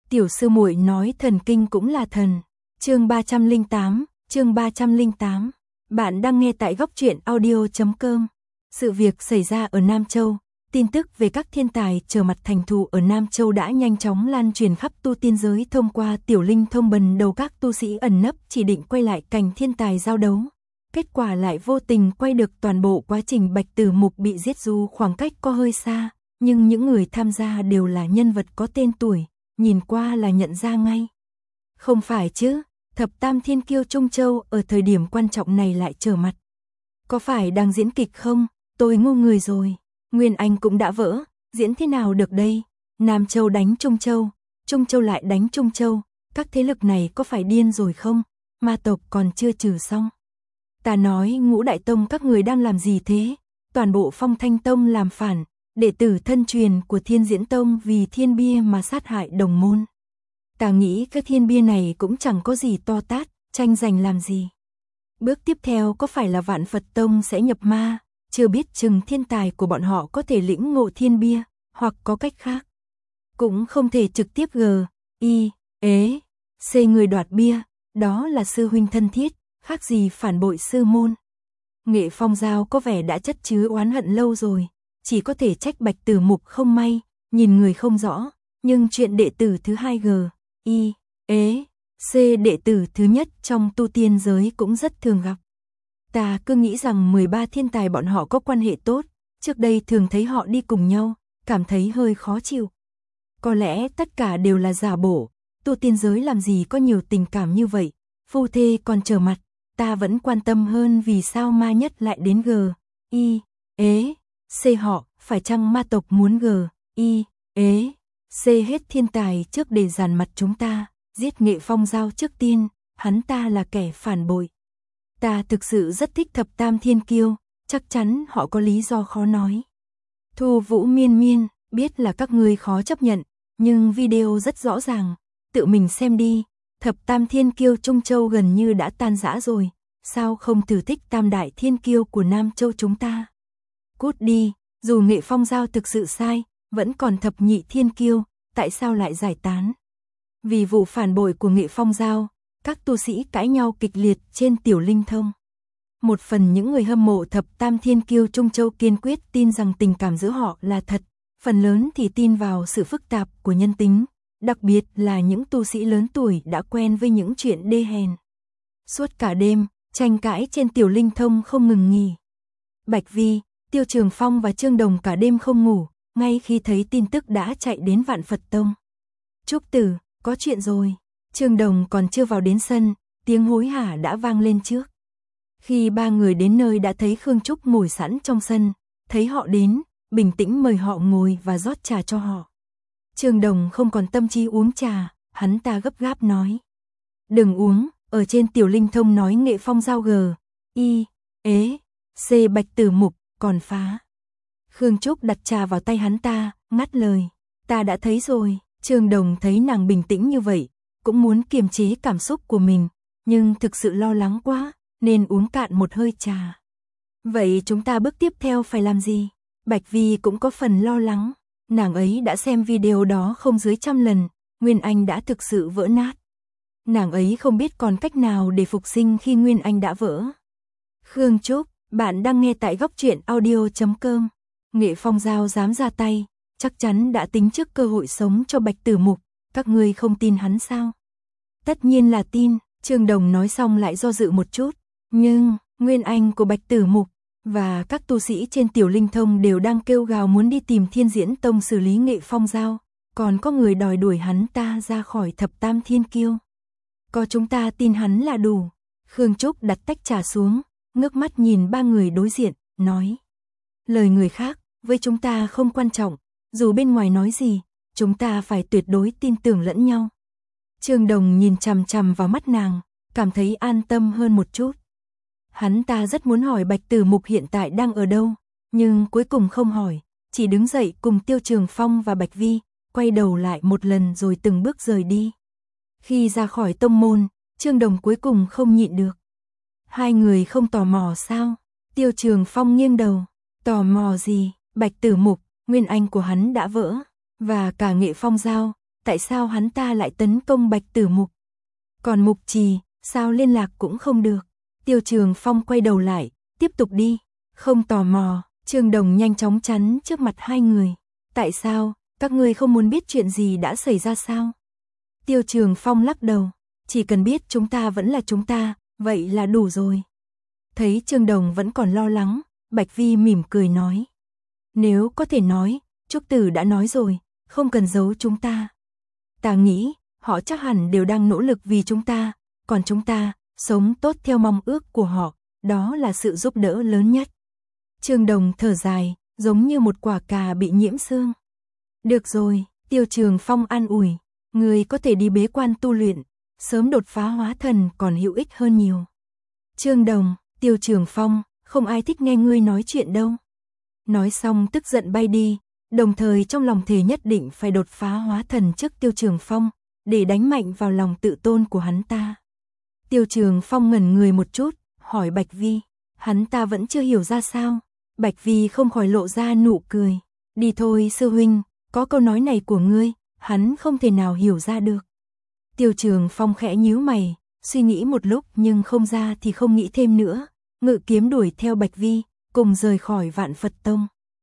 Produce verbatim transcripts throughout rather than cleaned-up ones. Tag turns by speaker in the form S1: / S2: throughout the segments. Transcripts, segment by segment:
S1: Tiểu sư muội nói thần kinh cũng là thần. Chương ba trăm lẻ tám, chương ba trăm lẻ tám. Bạn đang nghe tại góc truyện audio chấm com. Sự việc xảy ra ở Nam Châu, tin tức về các thiên tài trở mặt thành thù ở Nam Châu đã nhanh chóng lan truyền khắp tu tiên giới thông qua tiểu linh thông bần đầu các tu sĩ ẩn nấp chỉ định quay lại cảnh thiên tài giao đấu. Kết quả lại vô tình quay được toàn bộ quá trình Bạch Tử Mục bị giết, dù khoảng cách có hơi xa, nhưng những người tham gia đều là nhân vật có tên tuổi, nhìn qua là nhận ra ngay. Không phải chứ, thập tam thiên kiêu Trung Châu ở thời điểm quan trọng này lại trở mặt. Có phải đang diễn kịch không? Tôi ngu người rồi. Nguyên Anh cũng đã vỡ, diễn thế nào được đây? Nam Châu đánh Trung Châu, Trung Châu lại đánh Trung Châu, các thế lực này có phải điên rồi không? Ma tộc còn chưa trừ xong. Ta nói Ngũ Đại Tông các người đang làm gì thế? Toàn bộ Phong Thanh Tông làm phản, đệ tử thân truyền của Thiên Diễn Tông vì thiên bia mà sát hại đồng môn. Ta nghĩ các thiên bia này cũng chẳng có gì to tát, tranh giành làm gì. Bước tiếp theo có phải là Vạn Phật Tông sẽ nhập ma, chưa biết chừng thiên tài của bọn họ có thể lĩnh ngộ thiên bia, hoặc có cách khác. Cũng không thể trực tiếp g, y, ế, c người đoạt bia, đó là sư huynh thân thiết, khác gì phản bội sư môn. Nghệ Phong Giao có vẻ đã chất chứa oán hận lâu rồi, chỉ có thể trách Bạch Tử Mục không may, nhìn người không rõ, nhưng chuyện đệ tử thứ hai g, y, ế, c đệ tử thứ nhất trong tu tiên giới cũng rất thường gặp. Ta cứ nghĩ rằng mười ba thiên tài bọn họ có quan hệ tốt, trước đây thường thấy họ đi cùng nhau, cảm thấy hơi khó chịu. Có lẽ tất cả đều là giả bổ, tu tiên giới làm gì có nhiều tình cảm như vậy, phu thê còn trở mặt, ta vẫn quan tâm hơn vì sao ma nhất lại đến g, y, ế, c họ, phải chăng ma tộc muốn g, y, ế, c hết thiên tài trước để dàn mặt chúng ta, giết Nghệ Phong Giao trước tiên, hắn ta là kẻ phản bội. Ta thực sự rất thích thập tam thiên kiêu, chắc chắn họ có lý do khó nói. Thu Vũ Miên Miên, biết là các ngươi khó chấp nhận, nhưng video rất rõ ràng, tự mình xem đi, thập tam thiên kiêu Trung Châu gần như đã tan rã rồi, sao không thử thích tam đại thiên kiêu của Nam Châu chúng ta. Cút đi, dù Nghệ Phong Giao thực sự sai, vẫn còn thập nhị thiên kiêu, tại sao lại giải tán? Vì vụ phản bội của Nghệ Phong Giao, các tu sĩ cãi nhau kịch liệt trên tiểu linh thông. Một phần những người hâm mộ thập tam thiên kiêu Trung Châu kiên quyết tin rằng tình cảm giữa họ là thật, phần lớn thì tin vào sự phức tạp của nhân tính, đặc biệt là những tu sĩ lớn tuổi đã quen với những chuyện đê hèn. Suốt cả đêm, tranh cãi trên tiểu linh thông không ngừng nghỉ. Bạch Vi, Tiêu Trường Phong và Trương Đồng cả đêm không ngủ, ngay khi thấy tin tức đã chạy đến Vạn Phật Tông. Trúc Tử, có chuyện rồi. Trương Đồng còn chưa vào đến sân, tiếng hối hả đã vang lên trước. Khi ba người đến nơi đã thấy Khương Trúc ngồi sẵn trong sân, thấy họ đến, bình tĩnh mời họ ngồi và rót trà cho họ. Trương Đồng không còn tâm trí uống trà, hắn ta gấp gáp nói. Đừng uống, ở trên tiểu linh thông nói Nghệ Phong Giao g, y, ế, c Bạch Tử Mục, còn phá. Khương Trúc đặt trà vào tay hắn ta, ngắt lời. Ta đã thấy rồi. Trương Đồng thấy nàng bình tĩnh như vậy, cũng muốn kiềm chế cảm xúc của mình, nhưng thực sự lo lắng quá, nên uống cạn một hơi trà. Vậy chúng ta bước tiếp theo phải làm gì? Bạch Vi cũng có phần lo lắng, nàng ấy đã xem video đó không dưới trăm lần, Nguyên Anh đã thực sự vỡ nát. Nàng ấy không biết còn cách nào để phục sinh khi Nguyên Anh đã vỡ. Khương Trúc, bạn đang nghe tại góc truyện audio chấm com. Nghệ Phong Giao dám ra tay, chắc chắn đã tính trước cơ hội sống cho Bạch Tử Mục, các ngươi không tin hắn sao? Tất nhiên là tin, Trương Đồng nói xong lại do dự một chút, nhưng Nguyên Anh của Bạch Tử Mục và các tu sĩ trên tiểu linh thông đều đang kêu gào muốn đi tìm Thiên Diễn Tông xử lý Nghệ Phong Giao, còn có người đòi đuổi hắn ta ra khỏi thập tam thiên kiêu. Có chúng ta tin hắn là đủ. Khương Trúc đặt tách trà xuống, ngước mắt nhìn ba người đối diện, nói. Lời người khác, với chúng ta không quan trọng, dù bên ngoài nói gì, chúng ta phải tuyệt đối tin tưởng lẫn nhau. Trương Đồng nhìn chằm chằm vào mắt nàng, cảm thấy an tâm hơn một chút. Hắn ta rất muốn hỏi Bạch Tử Mục hiện tại đang ở đâu, nhưng cuối cùng không hỏi, chỉ đứng dậy cùng Tiêu Trường Phong và Bạch Vi, quay đầu lại một lần rồi từng bước rời đi. Khi ra khỏi tông môn, Trương Đồng cuối cùng không nhịn được. Hai người không tò mò sao? Tiêu Trường Phong nghiêng đầu, tò mò gì? Bạch Tử Mục, Nguyên Anh của hắn đã vỡ, và cả Nghệ Phong Giao, tại sao hắn ta lại tấn công Bạch Tử Mục? Còn Mục Trì, sao liên lạc cũng không được? Tiêu Trường Phong quay đầu lại, tiếp tục đi, không tò mò. Trương Đồng nhanh chóng chắn trước mặt hai người. Tại sao, các ngươi không muốn biết chuyện gì đã xảy ra sao? Tiêu Trường Phong lắc đầu, chỉ cần biết chúng ta vẫn là chúng ta, vậy là đủ rồi. Thấy Trương Đồng vẫn còn lo lắng, Bạch Vi mỉm cười nói. Nếu có thể nói, Trúc Tử đã nói rồi, không cần giấu chúng ta. Ta nghĩ, họ chắc hẳn đều đang nỗ lực vì chúng ta, còn chúng ta, sống tốt theo mong ước của họ, đó là sự giúp đỡ lớn nhất. Trương Đồng thở dài, giống như một quả cà bị nhiễm sương. Được rồi, Tiêu Trường Phong an ủi, người có thể đi bế quan tu luyện, sớm đột phá hóa thần còn hữu ích hơn nhiều. Trương Đồng, Tiêu Trường Phong, không ai thích nghe ngươi nói chuyện đâu. Nói xong tức giận bay đi, đồng thời trong lòng thề nhất định phải đột phá hóa thần trước Tiêu Trường Phong, để đánh mạnh vào lòng tự tôn của hắn ta. Tiêu Trường Phong ngẩn người một chút, hỏi Bạch Vi, hắn ta vẫn chưa hiểu ra sao? Bạch Vi không khỏi lộ ra nụ cười. Đi thôi sư huynh, có câu nói này của ngươi, hắn không thể nào hiểu ra được. Tiêu Trường Phong khẽ nhíu mày, suy nghĩ một lúc nhưng không ra thì không nghĩ thêm nữa, ngự kiếm đuổi theo Bạch Vi, cùng rời khỏi Vạn Phật Tông.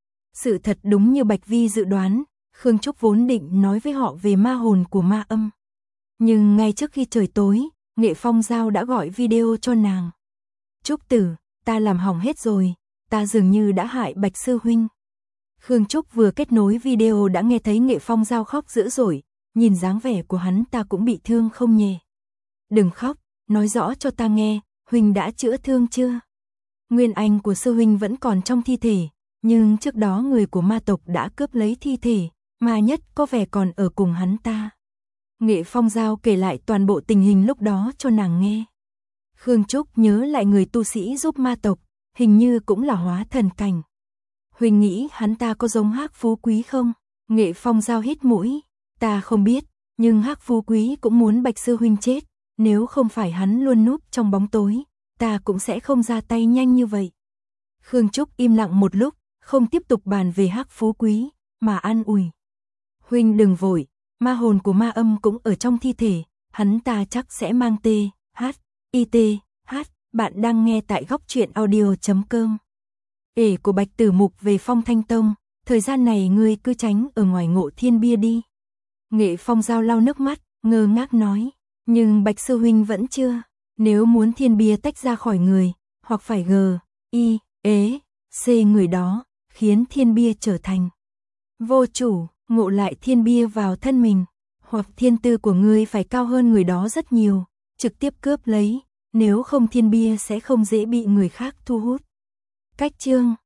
S1: Sự thật đúng như Bạch Vi dự đoán, Khương Trúc vốn định nói với họ về ma hồn của ma âm. Nhưng ngay trước khi trời tối, Nghệ Phong Giao đã gọi video cho nàng. Trúc Tử, ta làm hỏng hết rồi, ta dường như đã hại Bạch sư huynh. Khương Trúc vừa kết nối video đã nghe thấy Nghệ Phong Giao khóc dữ dội, nhìn dáng vẻ của hắn ta cũng bị thương không nhẹ. Đừng khóc, nói rõ cho ta nghe, huynh đã chữa thương chưa? Nguyên anh của sư huynh vẫn còn trong thi thể, nhưng trước đó người của ma tộc đã cướp lấy thi thể, ma nhất có vẻ còn ở cùng hắn ta. Nghệ Phong Giao kể lại toàn bộ tình hình lúc đó cho nàng nghe. Khương Trúc nhớ lại người tu sĩ giúp ma tộc, hình như cũng là hóa thần cảnh. Huynh nghĩ hắn ta có giống Hắc Phú Quý không? Nghệ Phong Giao hít mũi, ta không biết, nhưng Hắc Phú Quý cũng muốn Bạch sư huynh chết, nếu không phải hắn luôn núp trong bóng tối, ta cũng sẽ không ra tay nhanh như vậy. Khương Trúc im lặng một lúc, không tiếp tục bàn về Hắc Phú Quý, mà an ủi. Huynh đừng vội, ma hồn của ma âm cũng ở trong thi thể, hắn ta chắc sẽ mang T, H, I T, H. Bạn đang nghe tại góc truyện audio chấm com. Ể của Bạch Tử Mục về Phong Thanh Tông, thời gian này ngươi cứ tránh ở ngoài Ngộ Thiên Bia đi. Nghệ Phong Giao lau nước mắt, ngơ ngác nói, nhưng Bạch sư huynh vẫn chưa, nếu muốn Thiên Bia tách ra khỏi người, hoặc phải G, I, ế, C người đó, khiến Thiên Bia trở thành vô chủ, ngộ lại Thiên Bia vào thân mình, hoặc thiên tư của ngươi phải cao hơn người đó rất nhiều, trực tiếp cướp lấy, nếu không Thiên Bia sẽ không dễ bị người khác thu hút. Cách chương